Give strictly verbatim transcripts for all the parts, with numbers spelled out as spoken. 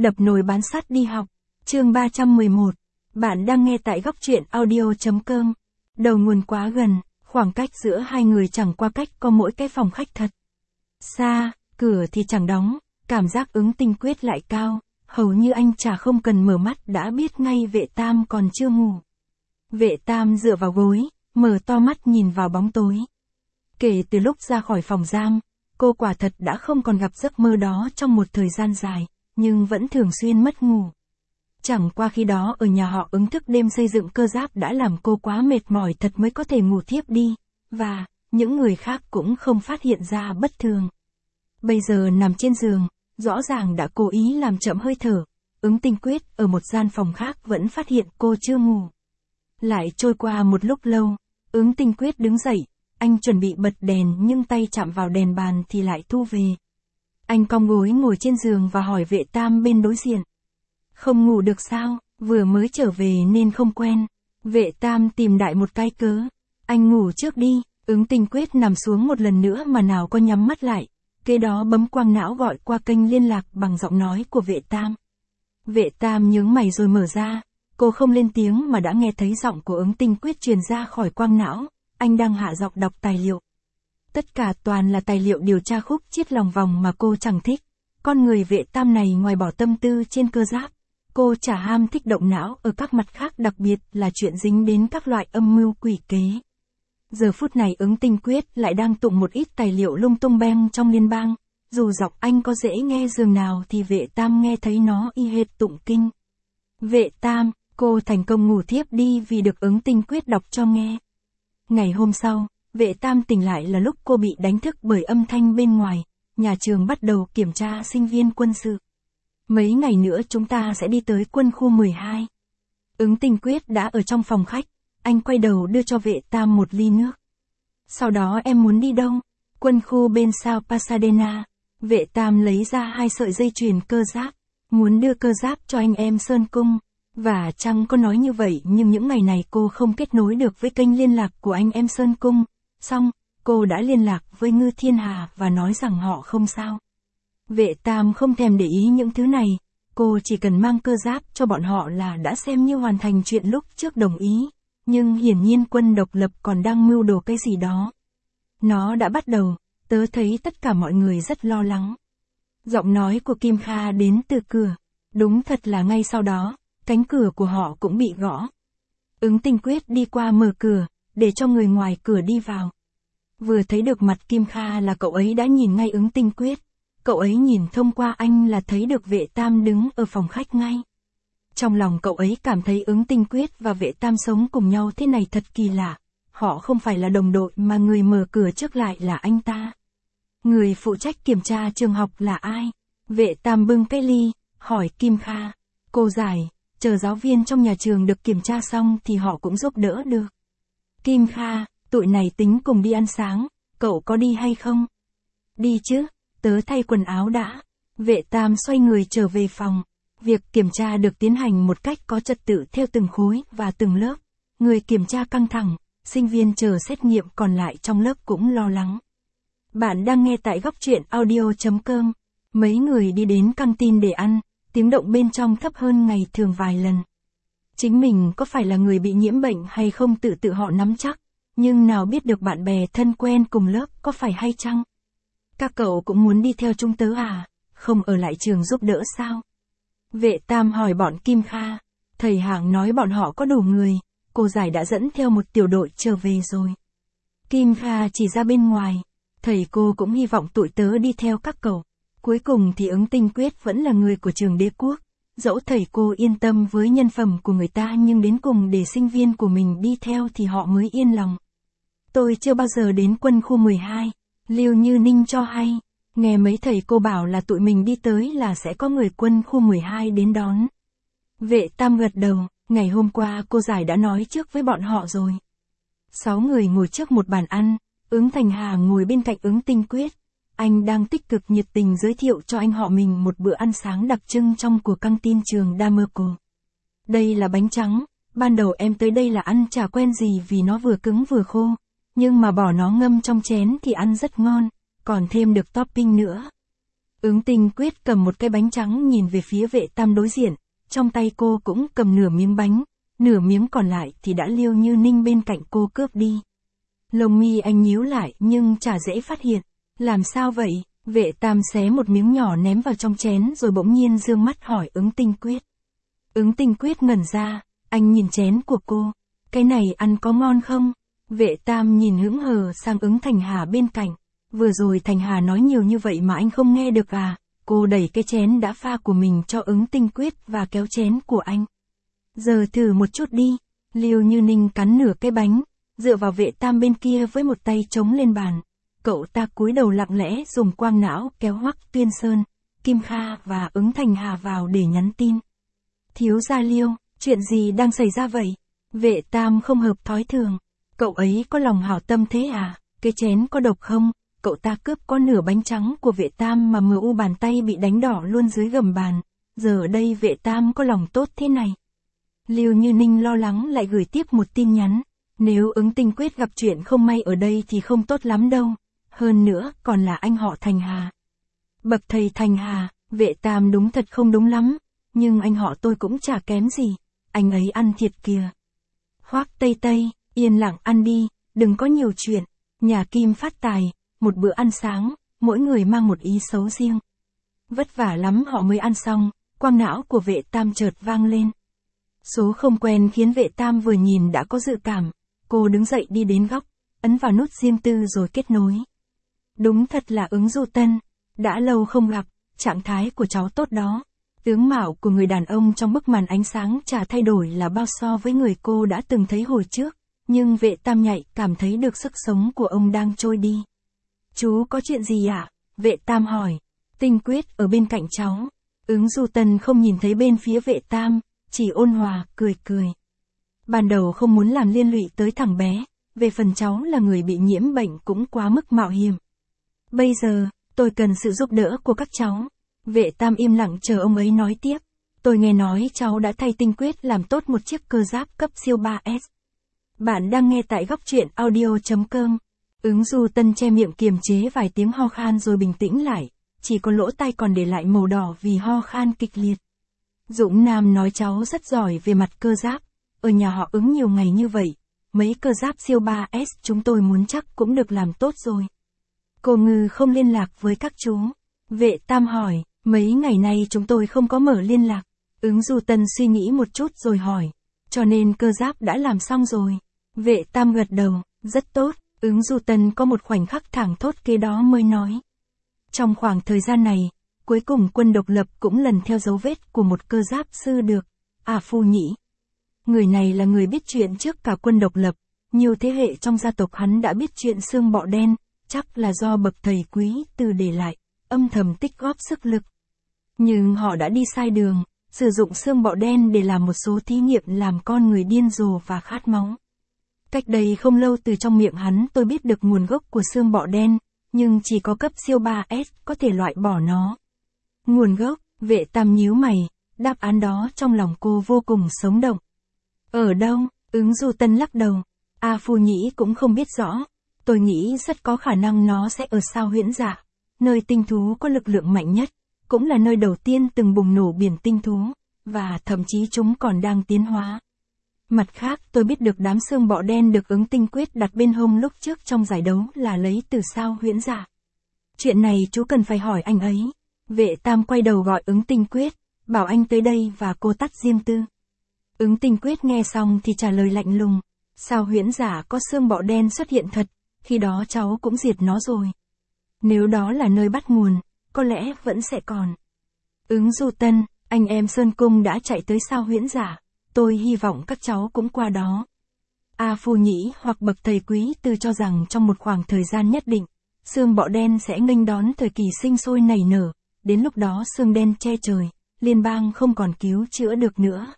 Đập nồi bán sắt đi học. Chương ba trăm mười một. Bạn đang nghe tại góc truyện audio chấm com. Đầu nguồn quá gần, khoảng cách giữa hai người chẳng qua cách có mỗi cái phòng khách thật xa, cửa thì chẳng đóng, cảm giác Ứng Tinh Quyết lại cao, hầu như anh chả không cần mở mắt đã biết ngay Vệ Tam còn chưa ngủ. Vệ Tam dựa vào gối, mở to mắt nhìn vào bóng tối. Kể từ lúc ra khỏi phòng giam, cô quả thật đã không còn gặp giấc mơ đó trong một thời gian dài, nhưng vẫn thường xuyên mất ngủ. Chẳng qua khi đó ở nhà họ Ứng thức đêm xây dựng cơ giáp đã làm cô quá mệt mỏi thật mới có thể ngủ thiếp đi, và những người khác cũng không phát hiện ra bất thường. Bây giờ nằm trên giường, rõ ràng đã cố ý làm chậm hơi thở, Ứng Tinh Quyết ở một gian phòng khác vẫn phát hiện cô chưa ngủ. Lại trôi qua một lúc lâu, Ứng Tinh Quyết đứng dậy, anh chuẩn bị bật đèn nhưng tay chạm vào đèn bàn thì lại thu về. Anh cong gối ngồi trên giường và hỏi Vệ Tam bên đối diện. Không ngủ được sao, vừa mới trở về nên không quen. Vệ Tam tìm đại một cái cớ. Anh ngủ trước đi, Ứng Tinh Quyết nằm xuống một lần nữa mà nào có nhắm mắt lại. Kế đó bấm quang não gọi qua kênh liên lạc bằng giọng nói của Vệ Tam. Vệ Tam nhướng mày rồi mở ra, cô không lên tiếng mà đã nghe thấy giọng của Ứng Tinh Quyết truyền ra khỏi quang não, anh đang hạ giọng đọc tài liệu. Tất cả toàn là tài liệu điều tra khúc chiết lòng vòng mà cô chẳng thích. Con người Vệ Tam này ngoài bỏ tâm tư trên cơ giáp, cô chả ham thích động não ở các mặt khác, đặc biệt là chuyện dính đến các loại âm mưu quỷ kế. Giờ phút này Ứng Tinh Quyết lại đang tụng một ít tài liệu lung tung beng trong liên bang, dù giọng anh có dễ nghe dường nào thì Vệ Tam nghe thấy nó y hệt tụng kinh. Vệ Tam, cô thành công ngủ thiếp đi vì được Ứng Tinh Quyết đọc cho nghe. Ngày hôm sau, Vệ Tam tỉnh lại là lúc cô bị đánh thức bởi âm thanh bên ngoài, nhà trường bắt đầu kiểm tra sinh viên quân sự. Mấy ngày nữa chúng ta sẽ đi tới quân khu mười hai. Ứng Tinh Quyết đã ở trong phòng khách, anh quay đầu đưa cho Vệ Tam một ly nước. Sau đó em muốn đi đâu? Quân khu bên South Pasadena. Vệ Tam lấy ra hai sợi dây chuyền cơ giáp, muốn đưa cơ giáp cho anh em Sơn Cung. Và chăng có nói như vậy nhưng những ngày này cô không kết nối được với kênh liên lạc của anh em Sơn Cung. Xong, cô đã liên lạc với Ngư Thiên Hà và nói rằng họ không sao. Vệ Tam không thèm để ý những thứ này, cô chỉ cần mang cơ giáp cho bọn họ là đã xem như hoàn thành chuyện lúc trước đồng ý. Nhưng hiển nhiên quân độc lập còn đang mưu đồ cái gì đó. Nó đã bắt đầu, tớ thấy tất cả mọi người rất lo lắng. Giọng nói của Kim Kha đến từ cửa. Đúng thật là ngay sau đó, cánh cửa của họ cũng bị gõ. Ứng Tinh Quyết đi qua mở cửa, để cho người ngoài cửa đi vào. Vừa thấy được mặt Kim Kha là cậu ấy đã nhìn ngay Ứng Tinh Quyết. Cậu ấy nhìn thông qua anh là thấy được Vệ Tam đứng ở phòng khách ngay. Trong lòng cậu ấy cảm thấy Ứng Tinh Quyết và Vệ Tam sống cùng nhau thế này thật kỳ lạ. Họ không phải là đồng đội mà người mở cửa trước lại là anh ta. Người phụ trách kiểm tra trường học là ai? Vệ Tam bưng cái ly, hỏi Kim Kha. Cô giải, chờ giáo viên trong nhà trường được kiểm tra xong thì họ cũng giúp đỡ được. Kim Kha, tụi này tính cùng đi ăn sáng, cậu có đi hay không? Đi chứ, tớ thay quần áo đã. Vệ Tam xoay người trở về phòng. Việc kiểm tra được tiến hành một cách có trật tự theo từng khối và từng lớp. Người kiểm tra căng thẳng, sinh viên chờ xét nghiệm còn lại trong lớp cũng lo lắng. Bạn đang nghe tại góc truyện audio chấm com. Mấy người đi đến căng tin để ăn, tiếng động bên trong thấp hơn ngày thường vài lần. Chính mình có phải là người bị nhiễm bệnh hay không tự tự họ nắm chắc, nhưng nào biết được bạn bè thân quen cùng lớp có phải hay chăng? Các cậu cũng muốn đi theo chúng tớ à, không ở lại trường giúp đỡ sao? Vệ Tam hỏi bọn Kim Kha, thầy Hạng nói bọn họ có đủ người, cô giải đã dẫn theo một tiểu đội trở về rồi. Kim Kha chỉ ra bên ngoài, thầy cô cũng hy vọng tụi tớ đi theo các cậu. Cuối cùng thì Ứng Tinh Quyết vẫn là người của trường Đế Quốc, dẫu thầy cô yên tâm với nhân phẩm của người ta nhưng đến cùng để sinh viên của mình đi theo thì họ mới yên lòng. Tôi chưa bao giờ đến quân khu mười hai, Lưu Như Ninh cho hay. Nghe mấy thầy cô bảo là tụi mình đi tới là sẽ có người quân khu mười hai đến đón. Vệ Tam gật đầu, ngày hôm qua cô giải đã nói trước với bọn họ rồi. Sáu người ngồi trước một bàn ăn, Ứng Thành Hà ngồi bên cạnh Ứng Tinh Quyết. Anh đang tích cực nhiệt tình giới thiệu cho anh họ mình một bữa ăn sáng đặc trưng trong của căng tin trường Damerco. Đây là bánh trắng, ban đầu em tới đây là ăn chả quen gì vì nó vừa cứng vừa khô, nhưng mà bỏ nó ngâm trong chén thì ăn rất ngon, còn thêm được topping nữa. Ứng Tinh Quyết cầm một cái bánh trắng nhìn về phía Vệ Tam đối diện, trong tay cô cũng cầm nửa miếng bánh, nửa miếng còn lại thì đã Liêu Như Ninh bên cạnh cô cướp đi. Lông mi anh nhíu lại nhưng chả dễ phát hiện. Làm sao vậy? Vệ Tam xé một miếng nhỏ ném vào trong chén rồi bỗng nhiên dương mắt hỏi Ứng Tinh Quyết. Ứng Tinh Quyết ngẩn ra, anh nhìn chén của cô. Cái này ăn có ngon không? Vệ Tam nhìn hững hờ sang Ứng Thành Hà bên cạnh. Vừa rồi Thành Hà nói nhiều như vậy mà anh không nghe được à? Cô đẩy cái chén đã pha của mình cho Ứng Tinh Quyết và kéo chén của anh. Giờ thử một chút đi. Liêu Như Ninh cắn nửa cái bánh, dựa vào Vệ Tam bên kia với một tay chống lên bàn. Cậu ta cúi đầu lặng lẽ dùng quang não kéo Hoắc Tuyên Sơn, Kim Kha và Ứng Thành Hà vào để nhắn tin. Thiếu gia Liêu, chuyện gì đang xảy ra vậy? Vệ Tam không hợp thói thường. Cậu ấy có lòng hảo tâm thế à? Cái chén có độc không? Cậu ta cướp có nửa bánh trắng của Vệ Tam mà mờ u bàn tay bị đánh đỏ luôn dưới gầm bàn. Giờ ở đây Vệ Tam có lòng tốt thế này. Liêu Như Ninh lo lắng lại gửi tiếp một tin nhắn. Nếu Ứng Tinh Quyết gặp chuyện không may ở đây thì không tốt lắm đâu. Hơn nữa còn là anh họ Thành Hà. Bậc thầy Thành Hà, Vệ Tam đúng thật không đúng lắm. Nhưng anh họ tôi cũng chả kém gì. Anh ấy ăn thiệt kìa. Hoắc Tây Tây, yên lặng ăn đi, đừng có nhiều chuyện. Nhà Kim phát tài, một bữa ăn sáng, mỗi người mang một ý xấu riêng. Vất vả lắm họ mới ăn xong, quang não của Vệ Tam chợt vang lên. Số không quen khiến Vệ Tam vừa nhìn đã có dự cảm. Cô đứng dậy đi đến góc, ấn vào nút riêng tư rồi kết nối. Đúng thật là Ứng Du Tân. Đã lâu không gặp, trạng thái của cháu tốt đó. Tướng mạo của người đàn ông trong bức màn ánh sáng chả thay đổi là bao so với người cô đã từng thấy hồi trước. Nhưng Vệ Tam nhạy cảm thấy được sức sống của ông đang trôi đi. Chú có chuyện gì ạ? À? Vệ Tam hỏi. Tinh Quyết ở bên cạnh cháu. Ứng Du Tân không nhìn thấy bên phía Vệ Tam, chỉ ôn hòa, cười cười. Ban đầu không muốn làm liên lụy tới thằng bé, về phần cháu là người bị nhiễm bệnh cũng quá mức mạo hiểm. Bây giờ, tôi cần sự giúp đỡ của các cháu. Vệ Tam im lặng chờ ông ấy nói tiếp. Tôi nghe nói cháu đã thay Tinh Quyết làm tốt một chiếc cơ giáp cấp siêu ba S. Bạn đang nghe tại góc truyện audio chấm com. Ứng Du Tân che miệng kiềm chế vài tiếng ho khan rồi bình tĩnh lại, chỉ có lỗ tai còn để lại màu đỏ vì ho khan kịch liệt. Dũng Nam nói cháu rất giỏi về mặt cơ giáp, ở nhà họ Ứng nhiều ngày như vậy, mấy cơ giáp siêu ba S chúng tôi muốn chắc cũng được làm tốt rồi. Cô Ngư không liên lạc với các chú. Vệ Tam hỏi, mấy ngày nay chúng tôi không có mở liên lạc. Ứng Du Tân suy nghĩ một chút rồi hỏi, cho nên cơ giáp đã làm xong rồi. Vệ Tam gật đầu, rất tốt. Ứng Du Tân có một khoảnh khắc thảng thốt kế đó mới nói. Trong khoảng thời gian này, cuối cùng quân độc lập cũng lần theo dấu vết của một cơ giáp sư được. À Phu Nhĩ. Người này là người biết chuyện trước cả quân độc lập, nhiều thế hệ trong gia tộc hắn đã biết chuyện xương bọ đen, chắc là do bậc thầy quý từ để lại, âm thầm tích góp sức lực. Nhưng họ đã đi sai đường, sử dụng xương bọ đen để làm một số thí nghiệm làm con người điên rồ và khát máu. Cách đây không lâu từ trong miệng hắn tôi biết được nguồn gốc của xương bọ đen, nhưng chỉ có cấp siêu ba S có thể loại bỏ nó. Nguồn gốc, Vệ Tam nhíu mày, đáp án đó trong lòng cô vô cùng sống động. Ở đâu? Ứng Du Tân lắc đầu. A Phu Nhĩ cũng không biết rõ. Tôi nghĩ rất có khả năng nó sẽ ở sao Huyễn Dạ, nơi tinh thú có lực lượng mạnh nhất, cũng là nơi đầu tiên từng bùng nổ biển tinh thú, và thậm chí chúng còn đang tiến hóa. Mặt khác tôi biết được đám xương bọ đen được Ứng Tinh Quyết đặt bên hông lúc trước trong giải đấu là lấy từ sao Huyễn Dạ. Chuyện này chú cần phải hỏi anh ấy. Vệ Tam quay đầu gọi Ứng Tinh Quyết, bảo anh tới đây và cô tắt riêng tư. Ứng Tinh Quyết nghe xong thì trả lời lạnh lùng. Sao Huyễn Dạ có xương bọ đen xuất hiện thật, khi đó cháu cũng diệt nó rồi. Nếu đó là nơi bắt nguồn, có lẽ vẫn sẽ còn. Ứng Du Tân, anh em Sơn Cung đã chạy tới sao Huyễn Dạ. Tôi hy vọng các cháu cũng qua đó. A Phu Nhĩ hoặc bậc thầy quý từ cho rằng trong một khoảng thời gian nhất định, xương bọ đen sẽ nghênh đón thời kỳ sinh sôi nảy nở, đến lúc đó xương đen che trời, liên bang không còn cứu chữa được nữa.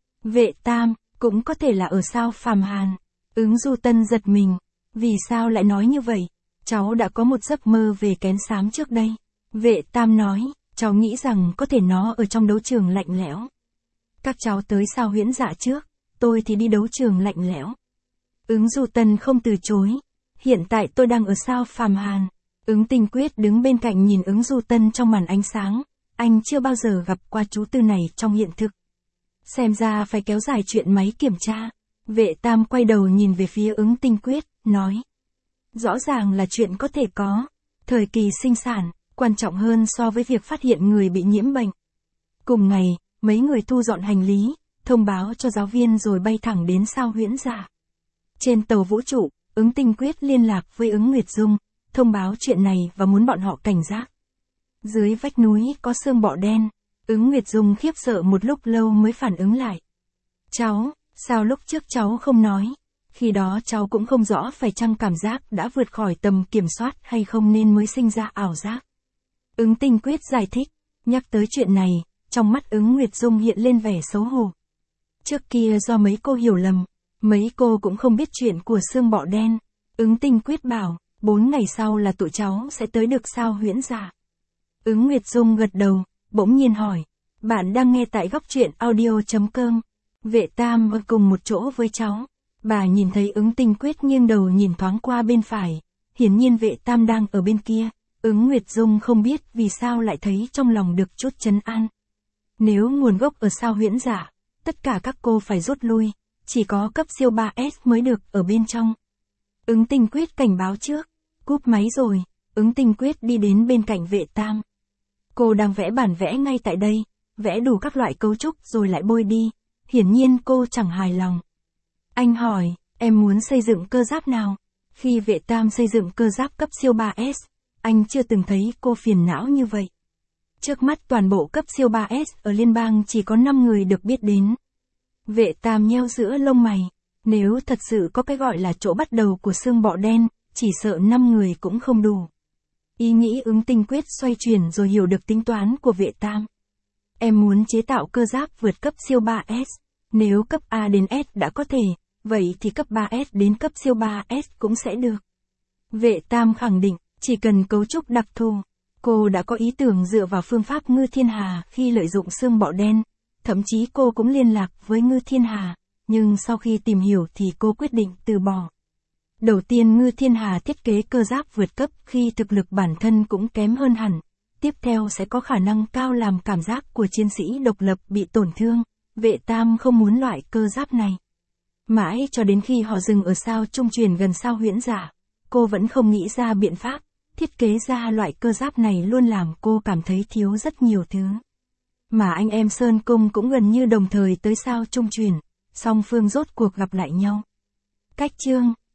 Vệ Tam, cũng có thể là ở sao Phàm Hàn. Ứng Du Tân giật mình, vì sao lại nói như vậy? Cháu đã có một giấc mơ về kén xám trước đây. Vệ Tam nói, cháu nghĩ rằng có thể nó ở trong đấu trường lạnh lẽo. Các cháu tới sao Huyễn Dạ trước, tôi thì đi đấu trường lạnh lẽo. Ứng Du Tân không từ chối. Hiện tại tôi đang ở sao Phàm Hàn. Ứng Tinh Quyết đứng bên cạnh nhìn ứng Du Tân trong màn ánh sáng, anh chưa bao giờ gặp qua chú tư này trong hiện thực. Xem ra phải kéo dài chuyện máy kiểm tra. Vệ Tam quay đầu nhìn về phía Ứng Tinh Quyết, nói. Rõ ràng là chuyện có thể có. Thời kỳ sinh sản, quan trọng hơn so với việc phát hiện người bị nhiễm bệnh. Cùng ngày, mấy người thu dọn hành lý, thông báo cho giáo viên rồi bay thẳng đến sao Huyễn Dạ. Trên tàu vũ trụ, Ứng Tinh Quyết liên lạc với Ứng Nguyệt Dung, thông báo chuyện này và muốn bọn họ cảnh giác. Dưới vách núi có xương bọ đen, Ứng Nguyệt Dung khiếp sợ một lúc lâu mới phản ứng lại. Cháu, sao lúc trước cháu không nói? Khi đó cháu cũng không rõ phải chăng cảm giác đã vượt khỏi tầm kiểm soát hay không nên mới sinh ra ảo giác. Ứng Tinh Quyết giải thích, nhắc tới chuyện này, trong mắt Ứng Nguyệt Dung hiện lên vẻ xấu hổ. Trước kia do mấy cô hiểu lầm, mấy cô cũng không biết chuyện của xương bọ đen. Ứng Tinh Quyết bảo, bốn ngày sau là tụi cháu sẽ tới được sao Huyễn Dạ. Ứng Nguyệt Dung gật đầu, bỗng nhiên hỏi, bạn đang nghe tại góc truyện audio chấm com. Vệ Tam ở cùng một chỗ với cháu. Bà nhìn thấy Ứng Tinh Quyết nghiêng đầu nhìn thoáng qua bên phải, hiển nhiên Vệ Tam đang ở bên kia. Ứng Nguyệt Dung không biết vì sao lại thấy trong lòng được chút trấn an. Nếu nguồn gốc ở sao Huyễn Dạ, tất cả các cô phải rút lui, chỉ có cấp siêu ba S mới được ở bên trong. Ứng Tinh Quyết cảnh báo trước, cúp máy rồi, Ứng Tinh Quyết đi đến bên cạnh Vệ Tam. Cô đang vẽ bản vẽ ngay tại đây, vẽ đủ các loại cấu trúc rồi lại bôi đi, hiển nhiên cô chẳng hài lòng. Anh hỏi, em muốn xây dựng cơ giáp nào? Khi Vệ Tam xây dựng cơ giáp cấp siêu ba S, anh chưa từng thấy cô phiền não như vậy. Trước mắt toàn bộ cấp siêu ba S ở liên bang chỉ có năm người được biết đến. Vệ Tam nheo giữa lông mày, nếu thật sự có cái gọi là chỗ bắt đầu của xương bọ đen, chỉ sợ năm người cũng không đủ. Ý nghĩ Ứng Tinh Quyết xoay chuyển rồi hiểu được tính toán của Vệ Tam. Em muốn chế tạo cơ giáp vượt cấp siêu ba S, nếu cấp A đến S đã có thể, vậy thì cấp ba S đến cấp siêu ba S cũng sẽ được. Vệ Tam khẳng định, chỉ cần cấu trúc đặc thù. Cô đã có ý tưởng dựa vào phương pháp Ngư Thiên Hà khi lợi dụng xương bọ đen, thậm chí cô cũng liên lạc với Ngư Thiên Hà, nhưng sau khi tìm hiểu thì cô quyết định từ bỏ. Đầu tiên Ngư Thiên Hà thiết kế cơ giáp vượt cấp khi thực lực bản thân cũng kém hơn hẳn, tiếp theo sẽ có khả năng cao làm cảm giác của chiến sĩ độc lập bị tổn thương. Vệ Tam không muốn loại cơ giáp này. Mãi cho đến khi họ dừng ở sao trung truyền gần sao Huyễn Dạ, cô vẫn không nghĩ ra biện pháp. Thiết kế ra loại cơ giáp này luôn làm cô cảm thấy thiếu rất nhiều thứ. Mà anh em Sơn Cung cũng gần như đồng thời tới sao trung truyền, song phương rốt cuộc gặp lại nhau. Cách chương